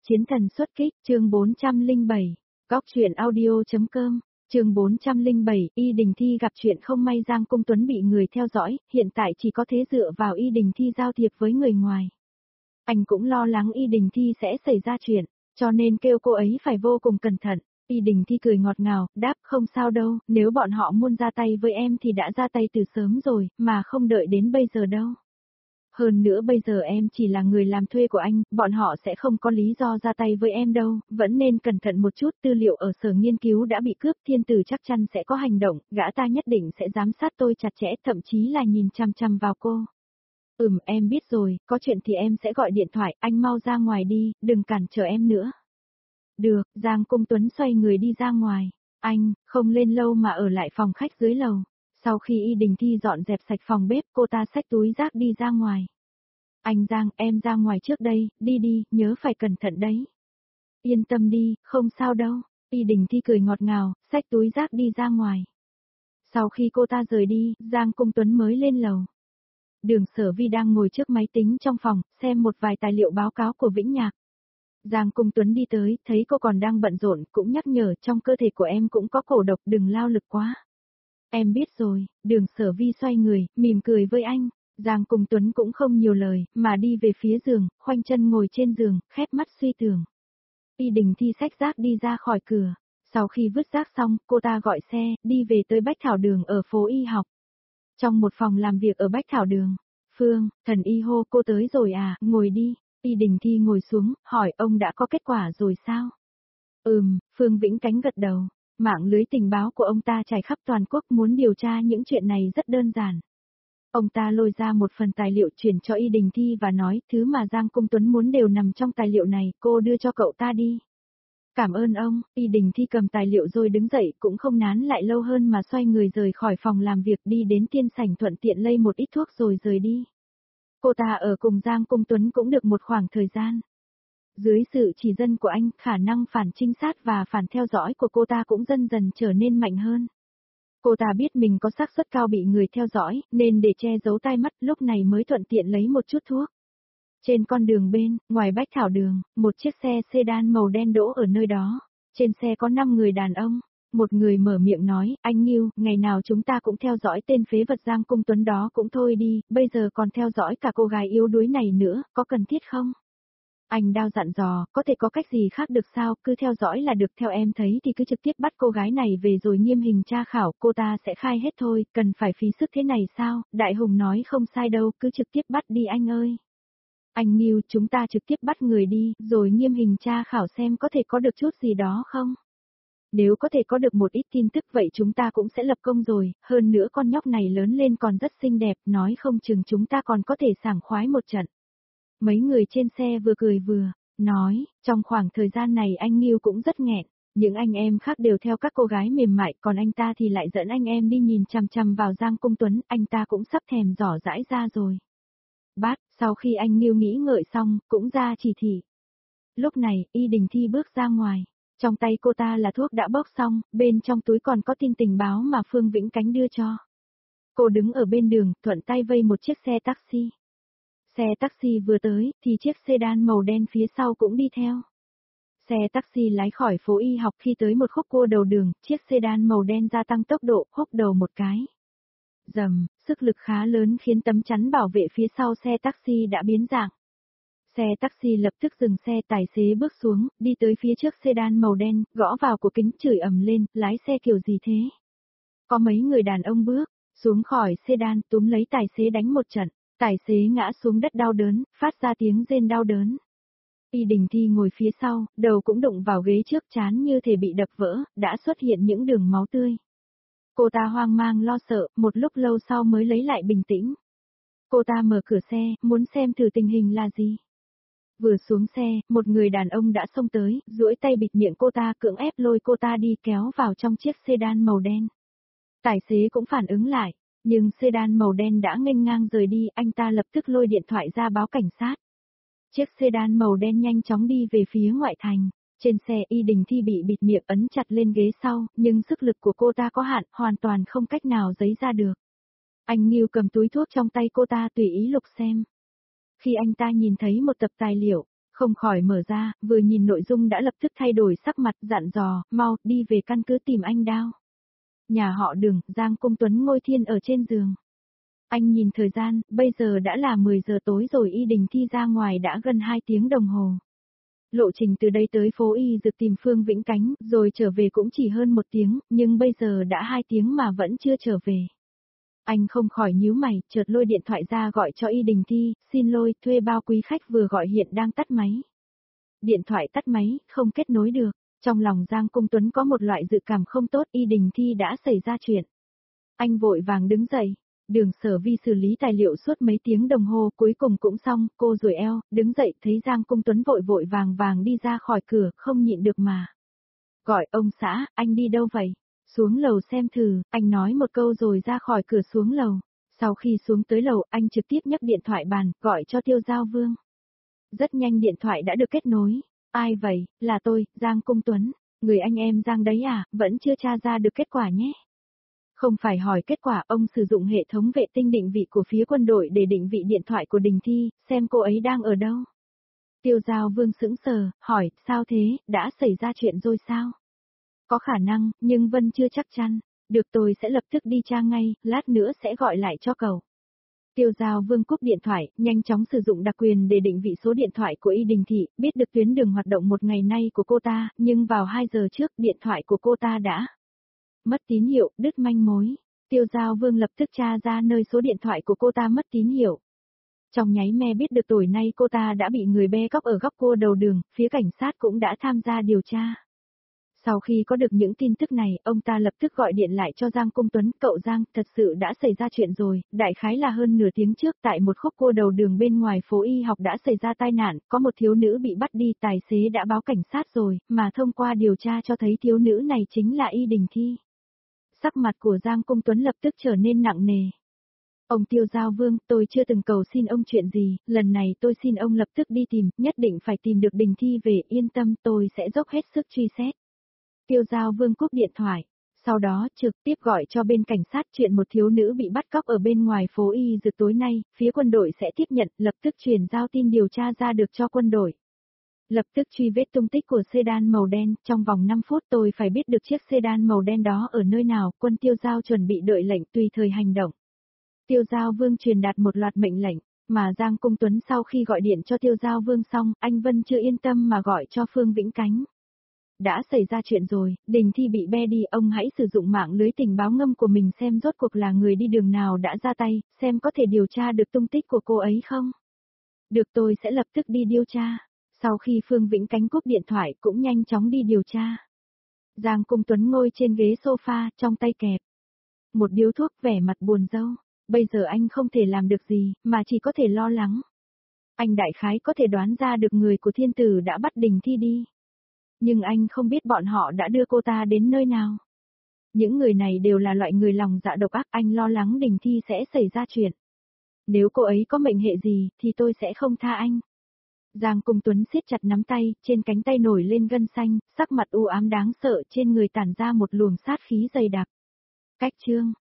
Chiến thần xuất kích, chương 407. Góc truyện audio.com, chương 407, Y Đình Thi gặp chuyện không may Giang Cung Tuấn bị người theo dõi, hiện tại chỉ có thế dựa vào Y Đình Thi giao thiệp với người ngoài. Anh cũng lo lắng Y Đình Thi sẽ xảy ra chuyện, cho nên kêu cô ấy phải vô cùng cẩn thận. Y Đình Thi cười ngọt ngào, đáp không sao đâu, nếu bọn họ muốn ra tay với em thì đã ra tay từ sớm rồi, mà không đợi đến bây giờ đâu. Hơn nữa bây giờ em chỉ là người làm thuê của anh, bọn họ sẽ không có lý do ra tay với em đâu, vẫn nên cẩn thận một chút, tư liệu ở sở nghiên cứu đã bị cướp, thiên tử chắc chắn sẽ có hành động, gã ta nhất định sẽ giám sát tôi chặt chẽ, thậm chí là nhìn chằm chằm vào cô. Em biết rồi, có chuyện thì em sẽ gọi điện thoại, anh mau ra ngoài đi, đừng cản trở em nữa. Được, Giang Cung Tuấn xoay người đi ra ngoài, anh, không lên lâu mà ở lại phòng khách dưới lầu. Sau khi Y Đình Thi dọn dẹp sạch phòng bếp, cô ta xách túi rác đi ra ngoài. Anh Giang, em ra ngoài trước đây, đi đi, nhớ phải cẩn thận đấy. Yên tâm đi, không sao đâu. Y Đình Thi cười ngọt ngào, xách túi rác đi ra ngoài. Sau khi cô ta rời đi, Giang Cung Tuấn mới lên lầu. Đường Sở Vi đang ngồi trước máy tính trong phòng, xem một vài tài liệu báo cáo của Vĩnh Nhạc. Giang Cung Tuấn đi tới, thấy cô còn đang bận rộn, cũng nhắc nhở trong cơ thể của em cũng có cổ độc, đừng lao lực quá. Em biết rồi, Đường Sở Vi xoay người, mỉm cười với anh. Giang Cung Tuấn cũng không nhiều lời, mà đi về phía giường, khoanh chân ngồi trên giường, khép mắt suy tưởng. Y Đình Thi xách rác đi ra khỏi cửa. Sau khi vứt rác xong, cô ta gọi xe, đi về tới Bách Thảo Đường ở phố Y học. Trong một phòng làm việc ở Bách Thảo Đường, Phương, thần y hô cô tới rồi à, ngồi đi. Y Đình Thi ngồi xuống, hỏi ông đã có kết quả rồi sao? Phương Vĩnh Cánh gật đầu. Mạng lưới tình báo của ông ta trải khắp toàn quốc, muốn điều tra những chuyện này rất đơn giản. Ông ta lôi ra một phần tài liệu chuyển cho Y Đình Thi và nói, thứ mà Giang Cung Tuấn muốn đều nằm trong tài liệu này, cô đưa cho cậu ta đi. Cảm ơn ông. Y Đình Thi cầm tài liệu rồi đứng dậy, cũng không nán lại lâu hơn mà xoay người rời khỏi phòng làm việc, đi đến tiên sảnh thuận tiện lây một ít thuốc rồi rời đi. Cô ta ở cùng Giang Cung Tuấn cũng được một khoảng thời gian. Dưới sự chỉ dẫn của anh, khả năng phản trinh sát và phản theo dõi của cô ta cũng dần dần trở nên mạnh hơn. Cô ta biết mình có xác suất cao bị người theo dõi, nên để che giấu tai mắt, lúc này mới thuận tiện lấy một chút thuốc. Trên con đường bên, ngoài Bách Thảo Đường, một chiếc xe sedan màu đen đỗ ở nơi đó. Trên xe có 5 người đàn ông. Một người mở miệng nói, anh Nghiêu, ngày nào chúng ta cũng theo dõi tên phế vật Giang Cung Tuấn đó cũng thôi đi, bây giờ còn theo dõi cả cô gái yếu đuối này nữa, có cần thiết không? Anh Đao dặn dò, có thể có cách gì khác được sao, cứ theo dõi là được, theo em thấy thì cứ trực tiếp bắt cô gái này về rồi nghiêm hình tra khảo, cô ta sẽ khai hết thôi, cần phải phí sức thế này sao, Đại Hùng nói không sai đâu, cứ trực tiếp bắt đi anh ơi. Anh Nghiêu, chúng ta trực tiếp bắt người đi, rồi nghiêm hình tra khảo xem có thể có được chút gì đó không? Nếu có thể có được một ít tin tức vậy chúng ta cũng sẽ lập công rồi, hơn nữa con nhóc này lớn lên còn rất xinh đẹp, nói không chừng chúng ta còn có thể sảng khoái một trận. Mấy người trên xe vừa cười vừa nói, trong khoảng thời gian này anh Nghiêu cũng rất nghẹn, những anh em khác đều theo các cô gái mềm mại, còn anh ta thì lại dẫn anh em đi nhìn chằm chằm vào Giang Cung Tuấn, anh ta cũng sắp thèm giỏ dãi ra rồi. Bát, sau khi anh Nghiêu nghĩ ngợi xong, cũng ra chỉ thị. Lúc này, Y Đình Thi bước ra ngoài, trong tay cô ta là thuốc đã bốc xong, bên trong túi còn có tin tình báo mà Phương Vĩnh Cánh đưa cho. Cô đứng ở bên đường, thuận tay vây một chiếc xe taxi. Xe taxi vừa tới, thì chiếc sedan màu đen phía sau cũng đi theo. Xe taxi lái khỏi phố Y học, khi tới một khúc cua đầu đường, chiếc sedan màu đen gia tăng tốc độ, húc đầu một cái. Dầm, sức lực khá lớn khiến tấm chắn bảo vệ phía sau xe taxi đã biến dạng. Xe taxi lập tức dừng xe, tài xế bước xuống, đi tới phía trước sedan màu đen, gõ vào cổ kính chửi ầm lên, lái xe kiểu gì thế? Có mấy người đàn ông bước xuống khỏi sedan, túm lấy tài xế đánh một trận. Tài xế ngã xuống đất đau đớn, phát ra tiếng rên đau đớn. Y Đình Thi ngồi phía sau, đầu cũng đụng vào ghế trước, trán như thể bị đập vỡ, đã xuất hiện những đường máu tươi. Cô ta hoang mang lo sợ, một lúc lâu sau mới lấy lại bình tĩnh. Cô ta mở cửa xe, muốn xem thử tình hình là gì. Vừa xuống xe, một người đàn ông đã xông tới, duỗi tay bịt miệng cô ta, cưỡng ép lôi cô ta đi kéo vào trong chiếc sedan màu đen. Tài xế cũng phản ứng lại. Nhưng sedan màu đen đã nghênh ngang rời đi, anh ta lập tức lôi điện thoại ra báo cảnh sát. Chiếc sedan màu đen nhanh chóng đi về phía ngoại thành. Trên xe Y Đình Thi bị bịt miệng ấn chặt lên ghế sau, nhưng sức lực của cô ta có hạn, hoàn toàn không cách nào giấy ra được. Anh Nghiêu cầm túi thuốc trong tay cô ta tùy ý lục xem. Khi anh ta nhìn thấy một tập tài liệu, Không khỏi mở ra, vừa nhìn nội dung đã lập tức thay đổi sắc mặt, dặn dò, mau, đi về căn cứ tìm anh Đao. Nhà họ Đường, Giang Cung Tuấn ngồi thiên ở trên giường. Anh nhìn thời gian, bây giờ đã là 10 giờ tối rồi, Y Đình Thi ra ngoài đã gần 2 tiếng đồng hồ. Lộ trình từ đây tới phố Y Dược tìm Phương Vĩnh Cánh, rồi trở về cũng chỉ hơn 1 tiếng, nhưng bây giờ đã 2 tiếng mà vẫn chưa trở về. Anh không khỏi nhíu mày, chợt lôi điện thoại ra gọi cho Y Đình Thi, xin lỗi, thuê bao quý khách vừa gọi hiện đang tắt máy. Điện thoại tắt máy, không kết nối được. Trong lòng Giang Cung Tuấn có một loại dự cảm không tốt, Y Đình Thi đã xảy ra chuyện. Anh vội vàng đứng dậy. Đường Sở Vi xử lý tài liệu suốt mấy tiếng đồng hồ, cuối cùng cũng xong, cô duỗi eo, đứng dậy thấy Giang Cung Tuấn vội vội vàng vàng đi ra khỏi cửa, không nhịn được mà. Gọi ông xã, anh đi đâu vậy? Xuống lầu xem thử, anh nói một câu rồi ra khỏi cửa xuống lầu. Sau khi xuống tới lầu, anh trực tiếp nhấc điện thoại bàn, gọi cho Tiêu Giao Vương. Rất nhanh điện thoại đã được kết nối. Ai vậy? Là tôi, Giang Cung Tuấn. Người anh em Giang đấy à, vẫn chưa tra ra được kết quả nhé. Không phải hỏi kết quả, ông sử dụng hệ thống vệ tinh định vị của phía quân đội để định vị điện thoại của Đình Thi, xem cô ấy đang ở đâu. Tiêu Giao Vương sững sờ, hỏi, sao thế, đã xảy ra chuyện rồi sao? Có khả năng, nhưng Vân chưa chắc chắn. Được, tôi sẽ lập tức đi tra ngay, lát nữa sẽ gọi lại cho cậu. Tiêu Giao Vương cúp điện thoại, nhanh chóng sử dụng đặc quyền để định vị số điện thoại của Y Đình Thị, biết được tuyến đường hoạt động một ngày nay của cô ta, nhưng vào 2 giờ trước điện thoại của cô ta đã mất tín hiệu, đứt manh mối. Tiêu Giao Vương lập tức tra ra nơi số điện thoại của cô ta mất tín hiệu. Trong nháy me biết được tối nay cô ta đã bị người bê cóc ở góc cua đầu đường, phía cảnh sát cũng đã tham gia điều tra. Sau khi có được những tin tức này, ông ta lập tức gọi điện lại cho Giang Cung Tuấn, cậu Giang, thật sự đã xảy ra chuyện rồi, đại khái là hơn nửa tiếng trước tại một khúc cua đầu đường bên ngoài phố Y học đã xảy ra tai nạn, có một thiếu nữ bị bắt đi, tài xế đã báo cảnh sát rồi, mà thông qua điều tra cho thấy thiếu nữ này chính là Y Đình Thi. Sắc mặt của Giang Cung Tuấn lập tức trở nên nặng nề. Ông Tiêu Giao Vương, tôi chưa từng cầu xin ông chuyện gì, lần này tôi xin ông lập tức đi tìm, nhất định phải tìm được Đình Thi về, yên tâm, tôi sẽ dốc hết sức truy xét. Tiêu Giao Vương cúp điện thoại, sau đó trực tiếp gọi cho bên cảnh sát chuyện một thiếu nữ bị bắt cóc ở bên ngoài phố Y Dược tối nay, phía quân đội sẽ tiếp nhận, lập tức truyền giao tin điều tra ra được cho quân đội. Lập tức truy vết tung tích của sedan màu đen, trong vòng 5 phút tôi phải biết được chiếc sedan màu đen đó ở nơi nào, quân Tiêu Giao chuẩn bị đợi lệnh tùy thời hành động. Tiêu Giao Vương truyền đạt một loạt mệnh lệnh, mà Giang Cung Tuấn sau khi gọi điện cho Tiêu Giao Vương xong, anh Vân chưa yên tâm mà gọi cho Phương Vĩnh Cánh. Đã xảy ra chuyện rồi, Đình Thi bị bê đi, ông hãy sử dụng mạng lưới tình báo ngâm của mình xem rốt cuộc là người đi đường nào đã ra tay, xem có thể điều tra được tung tích của cô ấy không. Được, tôi sẽ lập tức đi điều tra. Sau khi Phương Vĩnh Cánh cúp điện thoại cũng nhanh chóng đi điều tra. Giang Cung Tuấn ngồi trên ghế sofa, trong tay kẹp một điếu thuốc, vẻ mặt buồn rầu. Bây giờ anh không thể làm được gì, mà chỉ có thể lo lắng. Anh đại khái có thể đoán ra được người của thiên tử đã bắt Đình Thi đi. Nhưng anh không biết bọn họ đã đưa cô ta đến nơi nào. Những người này đều là loại người lòng dạ độc ác, anh lo lắng Đình Thi sẽ xảy ra chuyện. Nếu cô ấy có mệnh hệ gì, thì tôi sẽ không tha anh. Giang Cung Tuấn siết chặt nắm tay, trên cánh tay nổi lên gân xanh, sắc mặt u ám đáng sợ, trên người tản ra một luồng sát khí dày đặc. Cách chương